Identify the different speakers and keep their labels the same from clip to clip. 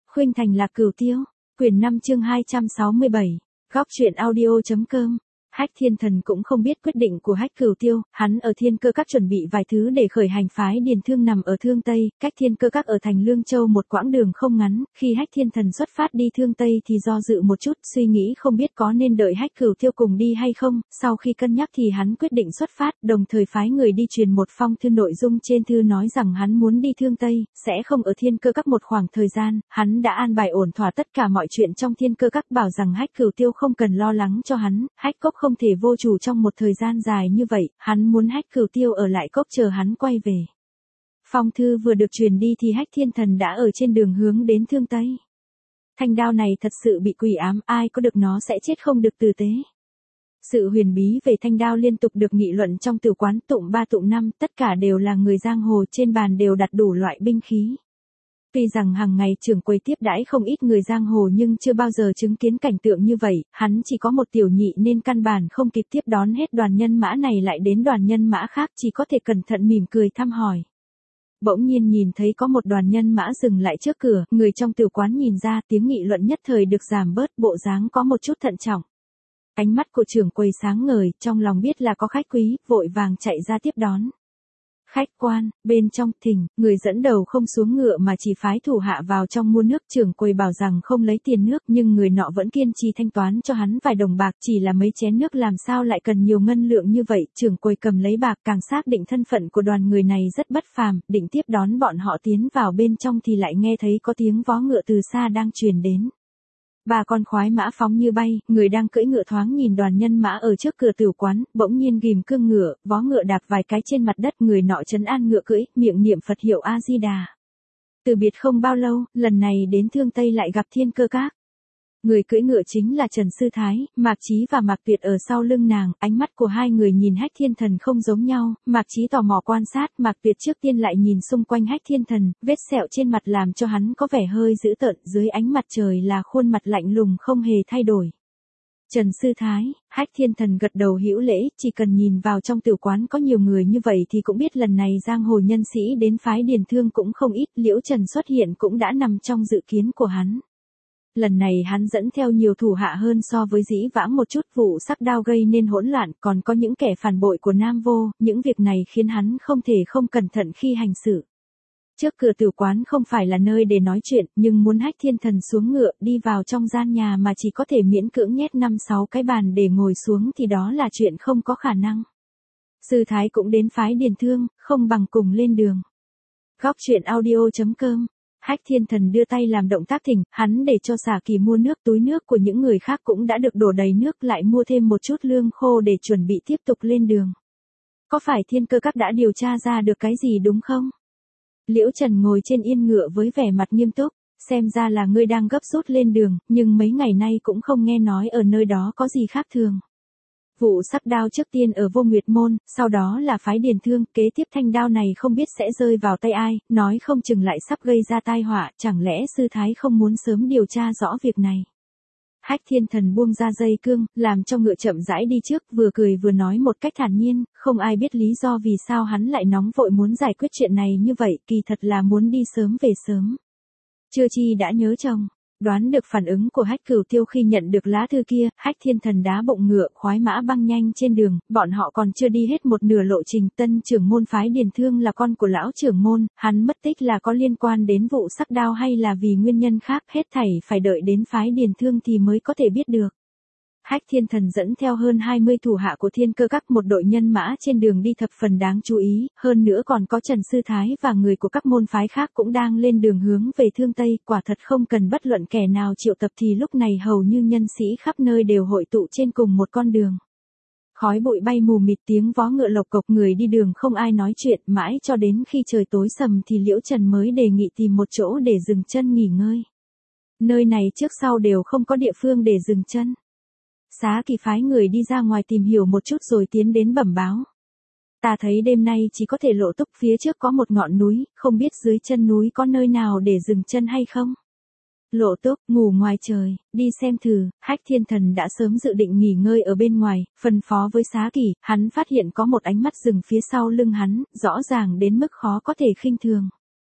Speaker 1: Khuynh Thành Lạc Cửu Tiêu, quyển 5 chương 267, góc truyện audio.com. Hách Thiên Thần cũng không biết quyết định của Hách Cửu Tiêu, hắn ở Thiên Cơ Các chuẩn bị vài thứ để khởi hành phái Điền Thương nằm ở Thương Tây, cách Thiên Cơ Các ở thành Lương Châu một quãng đường không ngắn, khi Hách Thiên Thần xuất phát đi Thương Tây thì do dự một chút, suy nghĩ không biết có nên đợi Hách Cửu Tiêu cùng đi hay không, sau khi cân nhắc thì hắn quyết định xuất phát, đồng thời phái người đi truyền một phong thư, nội dung trên thư nói rằng hắn muốn đi Thương Tây, sẽ không ở Thiên Cơ Các một khoảng thời gian, hắn đã an bài ổn thỏa tất cả mọi chuyện trong Thiên Cơ Các, bảo rằng Hách Cửu Tiêu không cần lo lắng cho hắn, Hách Cốc không thể vô chủ trong một thời gian dài như vậy, hắn muốn Hách Cửu Tiêu ở lại cốc chờ hắn quay về. Phong thư vừa được truyền đi thì Hách Thiên Thần đã ở trên đường hướng đến Thương Tây. Thanh đao này thật sự bị quỷ ám, ai có được nó sẽ chết không được tử tế. Sự huyền bí về thanh đao liên tục được nghị luận trong tử quán tụng 3 tụng 5, tất cả đều là người giang hồ, trên bàn đều đặt đủ loại binh khí. Tuy rằng hàng ngày trưởng quầy tiếp đãi không ít người giang hồ nhưng chưa bao giờ chứng kiến cảnh tượng như vậy, hắn chỉ có một tiểu nhị nên căn bản không kịp tiếp đón hết đoàn nhân mã này lại đến đoàn nhân mã khác, chỉ có thể cẩn thận mỉm cười thăm hỏi. Bỗng nhiên nhìn thấy có một đoàn nhân mã dừng lại trước cửa, người trong tiểu quán nhìn ra, tiếng nghị luận nhất thời được giảm bớt, bộ dáng có một chút thận trọng. Ánh mắt của trưởng quầy sáng ngời, trong lòng biết là có khách quý, vội vàng chạy ra tiếp đón. Khách quan, bên trong thỉnh, người dẫn đầu không xuống ngựa mà chỉ phái thủ hạ vào trong mua nước, trưởng quầy bảo rằng không lấy tiền nước nhưng người nọ vẫn kiên trì thanh toán cho hắn vài đồng bạc, chỉ là mấy chén nước làm sao lại cần nhiều ngân lượng như vậy, trưởng quầy cầm lấy bạc càng xác định thân phận của đoàn người này rất bất phàm, định tiếp đón bọn họ tiến vào bên trong thì lại nghe thấy có tiếng vó ngựa từ xa đang truyền đến. Ba con khoái mã phóng như bay, người đang cưỡi ngựa thoáng nhìn đoàn nhân mã ở trước cửa tử quán, bỗng nhiên ghim cương ngựa, vó ngựa đạp vài cái trên mặt đất, người nọ trấn an ngựa cưỡi, miệng niệm Phật hiệu A Di Đà. Từ biệt không bao lâu, lần này đến Thương Tây lại gặp Thiên Cơ Các. Người cưỡi ngựa chính là Trần Sư Thái, Mạc Chí và Mạc Tuyệt ở sau lưng nàng, ánh mắt của hai người nhìn Hách Thiên Thần không giống nhau, Mạc Chí tò mò quan sát, Mạc Tuyệt trước tiên lại nhìn xung quanh Hách Thiên Thần, vết sẹo trên mặt làm cho hắn có vẻ hơi dữ tợn, dưới ánh mặt trời là khuôn mặt lạnh lùng không hề thay đổi. Trần Sư Thái, Hách Thiên Thần gật đầu hữu lễ, chỉ cần nhìn vào trong tử quán có nhiều người như vậy thì cũng biết lần này giang hồ nhân sĩ đến phái Điền Thương cũng không ít, Liễu Trần xuất hiện cũng đã nằm trong dự kiến của hắn. Lần này hắn dẫn theo nhiều thủ hạ hơn so với dĩ vãng một chút, vụ sắc đao gây nên hỗn loạn, còn có những kẻ phản bội của Nam Vô, những việc này khiến hắn không thể không cẩn thận khi hành xử. Trước cửa tử quán không phải là nơi để nói chuyện, nhưng muốn Hách Thiên Thần xuống ngựa, đi vào trong gian nhà mà chỉ có thể miễn cưỡng nhét 5-6 cái bàn để ngồi xuống thì đó là chuyện không có khả năng. Sư Thái cũng đến phái Điền Thương, không bằng cùng lên đường. Góc truyện audio.com. Hách Thiên Thần đưa tay làm động tác thỉnh, hắn để cho Xà Kỳ mua nước, túi nước của những người khác cũng đã được đổ đầy nước, lại mua thêm một chút lương khô để chuẩn bị tiếp tục lên đường. Có phải Thiên Cơ Các đã điều tra ra được cái gì đúng không? Liễu Trần ngồi trên yên ngựa với vẻ mặt nghiêm túc, xem ra là ngươi đang gấp rút lên đường, nhưng mấy ngày nay cũng không nghe nói ở nơi đó có gì khác thường. Vụ sắc đao trước tiên ở Vô Nguyệt Môn, sau đó là phái Điền Thương, kế tiếp thanh đao này không biết sẽ rơi vào tay ai, nói không chừng lại sắp gây ra tai họa, chẳng lẽ Sư Thái không muốn sớm điều tra rõ việc này. Hách Thiên Thần buông ra dây cương, làm cho ngựa chậm rãi đi trước, vừa cười vừa nói một cách thản nhiên, không ai biết lý do vì sao hắn lại nóng vội muốn giải quyết chuyện này như vậy, kỳ thật là muốn đi sớm về sớm. Chưa chi đã nhớ chồng. Đoán được phản ứng của Hách Cửu Tiêu khi nhận được lá thư kia, Hách Thiên Thần đá bụng ngựa, khoái mã băng nhanh trên đường, bọn họ còn chưa đi hết một nửa lộ trình, tân trưởng môn phái Điền Thương là con của lão trưởng môn, hắn mất tích là có liên quan đến vụ sắc đao hay là vì nguyên nhân khác, hết thảy phải đợi đến phái Điền Thương thì mới có thể biết được. Hách Thiên Thần dẫn theo hơn 20 thủ hạ của Thiên Cơ Các, một đội nhân mã trên đường đi thập phần đáng chú ý, hơn nữa còn có Trần Sư Thái và người của các môn phái khác cũng đang lên đường hướng về Thương Tây, quả thật không cần bất luận kẻ nào triệu tập thì lúc này hầu như nhân sĩ khắp nơi đều hội tụ trên cùng một con đường. Khói bụi bay mù mịt, tiếng vó ngựa lộc cộc, người đi đường không ai nói chuyện, mãi cho đến khi trời tối sầm thì Liễu Trần mới đề nghị tìm một chỗ để dừng chân nghỉ ngơi. Nơi này trước sau đều không có địa phương để dừng chân. Xá Kỳ phái người đi ra ngoài tìm hiểu một chút rồi tiến đến bẩm báo. Ta thấy đêm nay chỉ có thể Lộ Túc, phía trước có một ngọn núi, không biết dưới chân núi có nơi nào để dừng chân hay không. Lộ Túc, ngủ ngoài trời, đi xem thử. Hách Thiên Thần đã sớm dự định nghỉ ngơi ở bên ngoài, phân phó với Xá Kỳ, hắn phát hiện có một ánh mắt dừng phía sau lưng hắn, rõ ràng đến mức khó có thể khinh thường.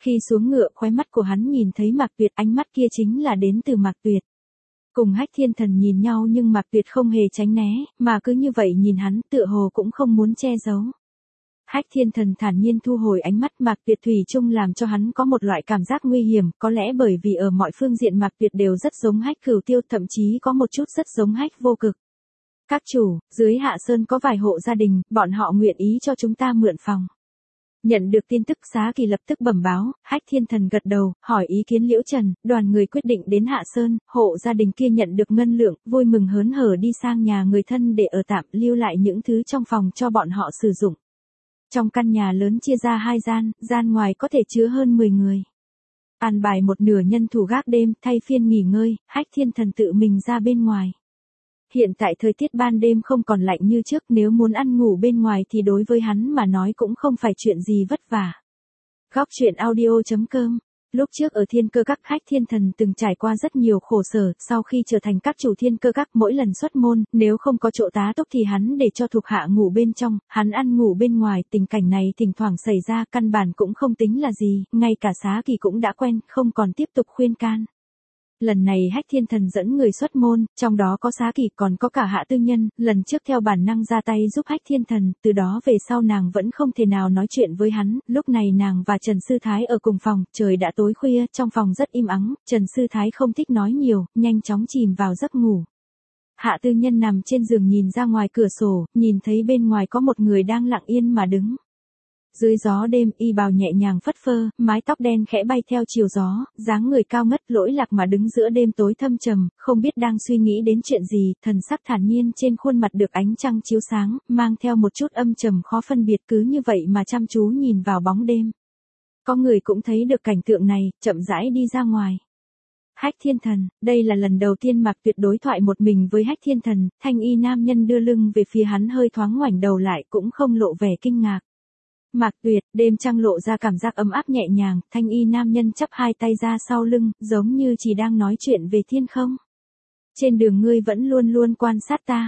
Speaker 1: Khi xuống ngựa khóe mắt của hắn nhìn thấy Mạc Tuyệt, ánh mắt kia chính là đến từ Mạc Tuyệt. Cùng Hách Thiên Thần nhìn nhau nhưng Mạc Tuyệt không hề tránh né, mà cứ như vậy nhìn hắn tựa hồ cũng không muốn che giấu. Hách Thiên Thần thản nhiên thu hồi ánh mắt, Mạc Tuyệt thủy chung làm cho hắn có một loại cảm giác nguy hiểm, có lẽ bởi vì ở mọi phương diện Mạc Tuyệt đều rất giống Hách Cửu Tiêu, thậm chí có một chút rất giống Hách Vô Cực. Các chủ, dưới Hạ Sơn có vài hộ gia đình, bọn họ nguyện ý cho chúng ta mượn phòng. Nhận được tin tức Xá Kỳ lập tức bẩm báo, Hách Thiên Thần gật đầu, hỏi ý kiến Liễu Trần, đoàn người quyết định đến Hạ Sơn, hộ gia đình kia nhận được ngân lượng, vui mừng hớn hở đi sang nhà người thân để ở tạm, lưu lại những thứ trong phòng cho bọn họ sử dụng. Trong căn nhà lớn chia ra 2 gian, gian ngoài có thể chứa hơn 10 người. An bài một nửa nhân thủ gác đêm, thay phiên nghỉ ngơi, Hách Thiên Thần tự mình ra bên ngoài. Hiện tại thời tiết ban đêm không còn lạnh như trước, nếu muốn ăn ngủ bên ngoài thì đối với hắn mà nói cũng không phải chuyện gì vất vả. Góc truyện audio.com. Lúc trước ở Thiên Cơ Các, Hách Thiên Thần từng trải qua rất nhiều khổ sở, sau khi trở thành các chủ Thiên Cơ Các, mỗi lần xuất môn, nếu không có chỗ tá túc thì hắn để cho thuộc hạ ngủ bên trong, hắn ăn ngủ bên ngoài, tình cảnh này thỉnh thoảng xảy ra, căn bản cũng không tính là gì, ngay cả Xá Kỳ cũng đã quen, không còn tiếp tục khuyên can. Lần này Hách Thiên Thần dẫn người xuất môn, trong đó có Xá Kỳ, còn có cả Hạ Tư Nhân, lần trước theo bản năng ra tay giúp Hách Thiên Thần, từ đó về sau nàng vẫn không thể nào nói chuyện với hắn, lúc này nàng và Trần Sư Thái ở cùng phòng, trời đã tối khuya, trong phòng rất im ắng, Trần Sư Thái không thích nói nhiều, nhanh chóng chìm vào giấc ngủ. Hạ Tư Nhân nằm trên giường nhìn ra ngoài cửa sổ, nhìn thấy bên ngoài có một người đang lặng yên mà đứng. Dưới gió đêm, y bào nhẹ nhàng phất phơ, mái tóc đen khẽ bay theo chiều gió, dáng người cao ngất lỗi lạc mà đứng giữa đêm tối thâm trầm, không biết đang suy nghĩ đến chuyện gì, thần sắc thản nhiên trên khuôn mặt được ánh trăng chiếu sáng, mang theo một chút âm trầm khó phân biệt, cứ như vậy mà chăm chú nhìn vào bóng đêm. Có người cũng thấy được cảnh tượng này, chậm rãi đi ra ngoài. Hách Thiên Thần, đây là lần đầu tiên Mạc Tuyệt đối thoại một mình với Hách Thiên Thần, thanh y nam nhân đưa lưng về phía hắn hơi thoáng ngoảnh đầu lại cũng không lộ vẻ kinh ngạc. Mạc Tuyệt, đêm trăng lộ ra cảm giác ấm áp nhẹ nhàng, thanh y nam nhân chắp 2 tay ra sau lưng, giống như chỉ đang nói chuyện về thiên không. Trên đường ngươi vẫn luôn luôn quan sát ta,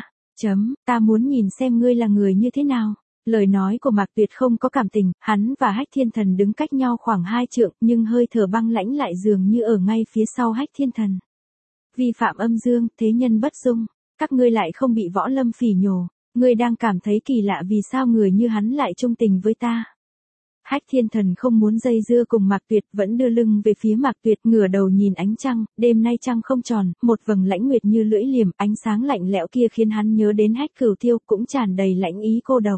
Speaker 1: ta muốn nhìn xem ngươi là người như thế nào. Lời nói của Mạc Tuyệt không có cảm tình, hắn và Hách Thiên Thần đứng cách nhau khoảng 2 trượng, nhưng hơi thở băng lãnh lại dường như ở ngay phía sau Hách Thiên Thần. Vi phạm âm dương, thế nhân bất dung, các ngươi lại không bị võ lâm phỉ nhổ. Ngươi đang cảm thấy kỳ lạ vì sao người như hắn lại trung tình với ta. Hách Thiên Thần không muốn dây dưa cùng Mạc Tuyệt, vẫn đưa lưng về phía Mạc Tuyệt, ngửa đầu nhìn ánh trăng, đêm nay trăng không tròn, một vầng lãnh nguyệt như lưỡi liềm, ánh sáng lạnh lẽo kia khiến hắn nhớ đến Hách Cửu Tiêu, cũng tràn đầy lãnh ý cô độc.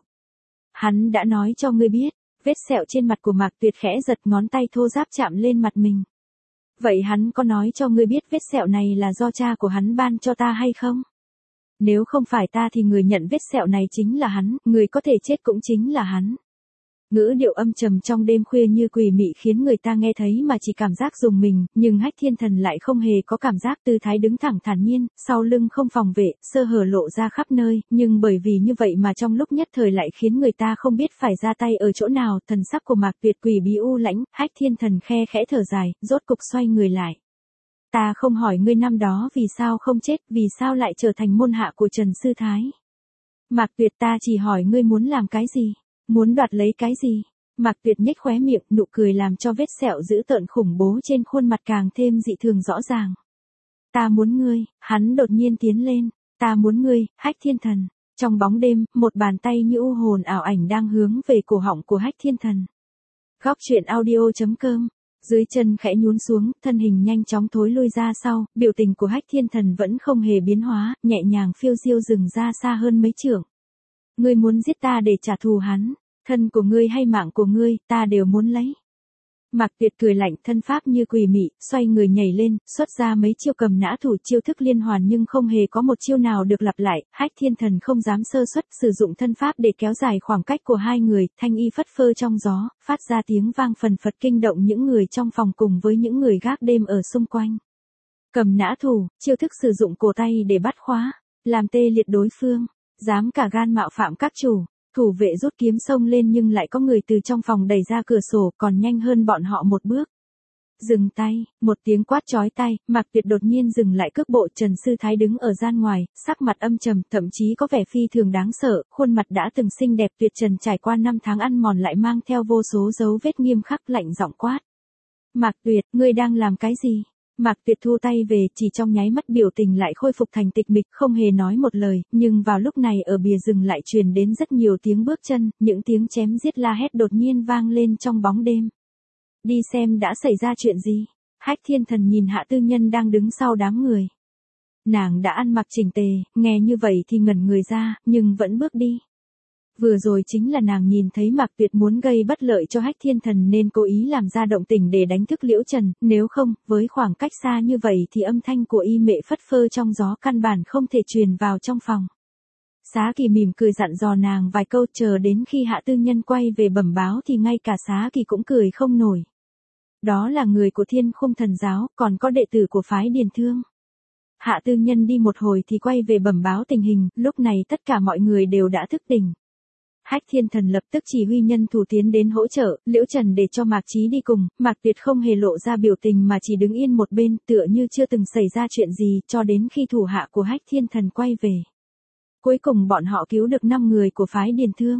Speaker 1: Hắn đã nói cho ngươi biết, vết sẹo trên mặt của Mạc Tuyệt khẽ giật, ngón tay thô ráp chạm lên mặt mình. Vậy hắn có nói cho ngươi biết vết sẹo này là do cha của hắn ban cho ta hay không? Nếu không phải ta thì người nhận vết sẹo này chính là hắn, người có thể chết cũng chính là hắn. Ngữ điệu âm trầm trong đêm khuya như quỷ mị khiến người ta nghe thấy mà chỉ cảm giác rùng mình, nhưng Hách Thiên Thần lại không hề có cảm giác, tư thái đứng thẳng thản nhiên, sau lưng không phòng vệ, sơ hở lộ ra khắp nơi, nhưng bởi vì như vậy mà trong lúc nhất thời lại khiến người ta không biết phải ra tay ở chỗ nào, thần sắc của Mạc Tuyệt quỷ bí u lãnh, Hách Thiên Thần khe khẽ thở dài, rốt cục xoay người lại. Ta không hỏi ngươi năm đó vì sao không chết, vì sao lại trở thành môn hạ của Trần Sư Thái. Mạc Tuyệt, ta chỉ hỏi ngươi muốn làm cái gì, muốn đoạt lấy cái gì. Mạc Tuyệt nhếch khóe miệng, nụ cười làm cho vết sẹo dữ tợn khủng bố trên khuôn mặt càng thêm dị thường rõ ràng. Ta muốn ngươi, hắn đột nhiên tiến lên, ta muốn ngươi, Hách Thiên Thần. Trong bóng đêm, một bàn tay như u hồn ảo ảnh đang hướng về cổ họng của Hách Thiên Thần. Góc truyện audio.com. Dưới chân khẽ nhún xuống, thân hình nhanh chóng thối lui ra sau, biểu tình của Hách Thiên Thần vẫn không hề biến hóa, nhẹ nhàng phiêu diêu dừng ra xa hơn mấy trượng. Ngươi muốn giết ta để trả thù hắn, thân của ngươi hay mạng của ngươi, ta đều muốn lấy. Mạc Tuyệt cười lạnh, thân pháp như quỷ mị, xoay người nhảy lên, xuất ra mấy chiêu cầm nã thủ, chiêu thức liên hoàn nhưng không hề có một chiêu nào được lặp lại. Hách Thiên Thần không dám sơ suất, sử dụng thân pháp để kéo dài khoảng cách của hai người, thanh y phất phơ trong gió, phát ra tiếng vang phần phật kinh động những người trong phòng cùng với những người gác đêm ở xung quanh. Cầm nã thủ, chiêu thức sử dụng cổ tay để bắt khóa, làm tê liệt đối phương, dám cả gan mạo phạm các chủ. Thủ vệ rút kiếm xông lên nhưng lại có người từ trong phòng đẩy ra cửa sổ, còn nhanh hơn bọn họ một bước. Dừng tay, một tiếng quát chói tai, Mạc Tuyệt đột nhiên dừng lại cước bộ. Trần Sư Thái đứng ở gian ngoài, sắc mặt âm trầm, thậm chí có vẻ phi thường đáng sợ, khuôn mặt đã từng xinh đẹp tuyệt trần trải qua 5 tháng ăn mòn lại mang theo vô số dấu vết nghiêm khắc, lạnh giọng quát. Mạc Tuyệt, ngươi đang làm cái gì? Mạc Tuyệt thu tay về, chỉ trong nháy mắt biểu tình lại khôi phục thành tịch mịch, không hề nói một lời, nhưng vào lúc này ở bìa rừng lại truyền đến rất nhiều tiếng bước chân, những tiếng chém giết la hét đột nhiên vang lên trong bóng đêm. Đi xem đã xảy ra chuyện gì? Hách Thiên Thần nhìn Hạ Tư Nhân đang đứng sau đám người. Nàng đã ăn mặc chỉnh tề, nghe như vậy thì ngẩn người ra, nhưng vẫn bước đi. Vừa rồi chính là nàng nhìn thấy Mạc Tuyệt muốn gây bất lợi cho Hách Thiên Thần nên cố ý làm ra động tĩnh để đánh thức Liễu Trần, nếu không, với khoảng cách xa như vậy thì âm thanh của y mệ phất phơ trong gió căn bản không thể truyền vào trong phòng. Xá Kỳ mỉm cười dặn dò nàng vài câu, chờ đến khi Hạ Tư Nhân quay về bẩm báo thì ngay cả Xá Kỳ cũng cười không nổi. Đó là người của Thiên Khung Thần Giáo, còn có đệ tử của phái Điền Thương. Hạ Tư Nhân đi một hồi thì quay về bẩm báo tình hình, lúc này tất cả mọi người đều đã thức tỉnh. Hách Thiên Thần lập tức chỉ huy nhân thủ tiến đến hỗ trợ, Liễu Trần để cho Mạc Chí đi cùng, Mạc Tuyệt không hề lộ ra biểu tình mà chỉ đứng yên một bên, tựa như chưa từng xảy ra chuyện gì, cho đến khi thủ hạ của Hách Thiên Thần quay về. Cuối cùng bọn họ cứu được 5 người của phái Điền Thương.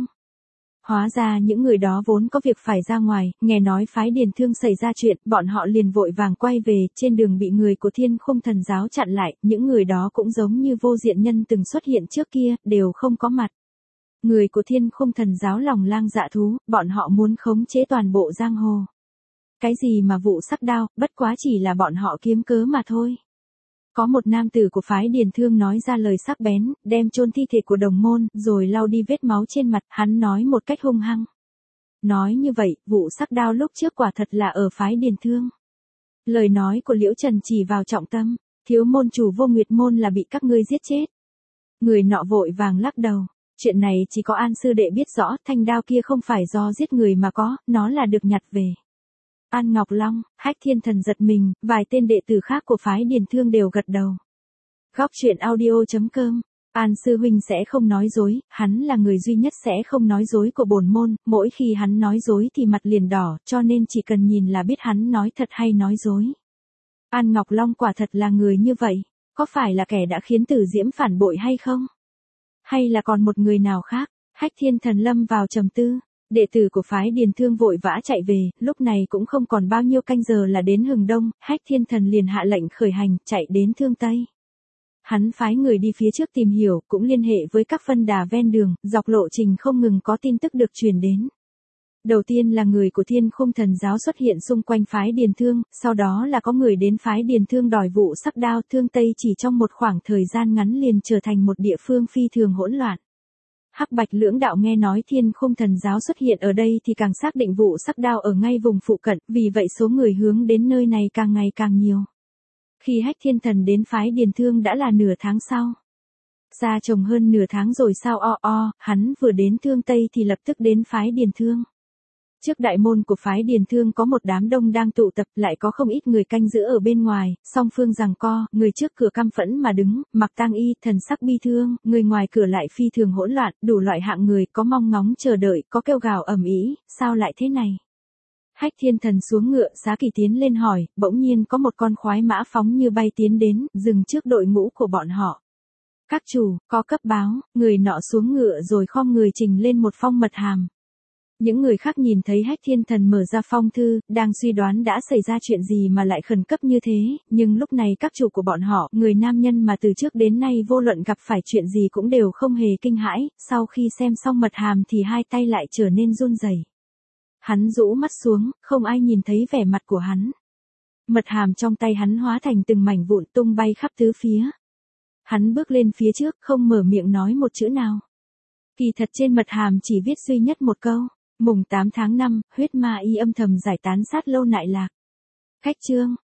Speaker 1: Hóa ra những người đó vốn có việc phải ra ngoài, nghe nói phái Điền Thương xảy ra chuyện, bọn họ liền vội vàng quay về, trên đường bị người của Thiên Khung Thần Giáo chặn lại, những người đó cũng giống như vô diện nhân từng xuất hiện trước kia, đều không có mặt. Người của Thiên Khung Thần Giáo lòng lang dạ thú, bọn họ muốn khống chế toàn bộ giang hồ. Cái gì mà vụ sắc đao, bất quá chỉ là bọn họ kiếm cớ mà thôi. Có một nam tử của phái Điền Thương nói ra lời sắc bén, đem chôn thi thể của đồng môn, rồi lau đi vết máu trên mặt, hắn nói một cách hung hăng. Nói như vậy, vụ sắc đao lúc trước quả thật là ở phái Điền Thương. Lời nói của Liễu Trần chỉ vào trọng tâm, thiếu môn chủ Vô Nguyệt môn là bị các ngươi giết chết. Người nọ vội vàng lắc đầu. Chuyện này chỉ có An sư đệ biết rõ, thanh đao kia không phải do giết người mà có, nó là được nhặt về. An Ngọc Long, Hách Thiên Thần giật mình, vài tên đệ tử khác của phái Điền Thương đều gật đầu. Góc truyện audio.com, An sư huynh sẽ không nói dối, hắn là người duy nhất sẽ không nói dối của bổn môn, mỗi khi hắn nói dối thì mặt liền đỏ, cho nên chỉ cần nhìn là biết hắn nói thật hay nói dối. An Ngọc Long quả thật là người như vậy, có phải là kẻ đã khiến Tử Diễm phản bội hay không? Hay là còn một người nào khác? Hách Thiên Thần lâm vào trầm tư. Đệ tử của phái Điền Thương vội vã chạy về, lúc này cũng không còn bao nhiêu canh giờ là đến hừng đông, Hách Thiên Thần liền hạ lệnh khởi hành, chạy đến Thương Tây. Hắn phái người đi phía trước tìm hiểu, cũng liên hệ với các phân đà ven đường, dọc lộ trình không ngừng có tin tức được truyền đến. Đầu tiên là người của Thiên Khung Thần Giáo xuất hiện xung quanh phái Điền Thương, sau đó là có người đến phái Điền Thương đòi vụ sắc đao, Thương Tây chỉ trong một khoảng thời gian ngắn liền trở thành một địa phương phi thường hỗn loạn. Hắc Bạch lưỡng đạo nghe nói Thiên Khung Thần Giáo xuất hiện ở đây thì càng xác định vụ sắc đao ở ngay vùng phụ cận, vì vậy số người hướng đến nơi này càng ngày càng nhiều. Khi Hách Thiên Thần đến phái Điền Thương đã là nửa tháng sau. Xa chồng hơn nửa tháng rồi sao hắn vừa đến Thương Tây thì lập tức đến phái Điền Thương. Trước đại môn của phái Điền Thương có một đám đông đang tụ tập, lại có không ít người canh giữ ở bên ngoài, song phương giằng co, người trước cửa căm phẫn mà đứng, mặc tang y, thần sắc bi thương, người ngoài cửa lại phi thường hỗn loạn, đủ loại hạng người, có mong ngóng chờ đợi, có kêu gào ầm ĩ, sao lại thế này? Hách Thiên Thần xuống ngựa, Xá Kỳ tiến lên hỏi, bỗng nhiên có một con khoái mã phóng như bay tiến đến, dừng trước đội ngũ của bọn họ. Các chủ, có cấp báo, người nọ xuống ngựa rồi khom người trình lên một phong mật hàm. Những người khác nhìn thấy Hách Thiên Thần mở ra phong thư, đang suy đoán đã xảy ra chuyện gì mà lại khẩn cấp như thế, nhưng lúc này các chủ của bọn họ, người nam nhân mà từ trước đến nay vô luận gặp phải chuyện gì cũng đều không hề kinh hãi, sau khi xem xong mật hàm thì hai tay lại trở nên run rẩy. Hắn rũ mắt xuống, không ai nhìn thấy vẻ mặt của hắn. Mật hàm trong tay hắn hóa thành từng mảnh vụn tung bay khắp tứ phía. Hắn bước lên phía trước, không mở miệng nói một chữ nào. Kỳ thật trên mật hàm chỉ viết duy nhất một câu. Mùng 8 tháng 5, huyết ma y âm thầm giải tán sát Lâu Nại Lạc. Cách chương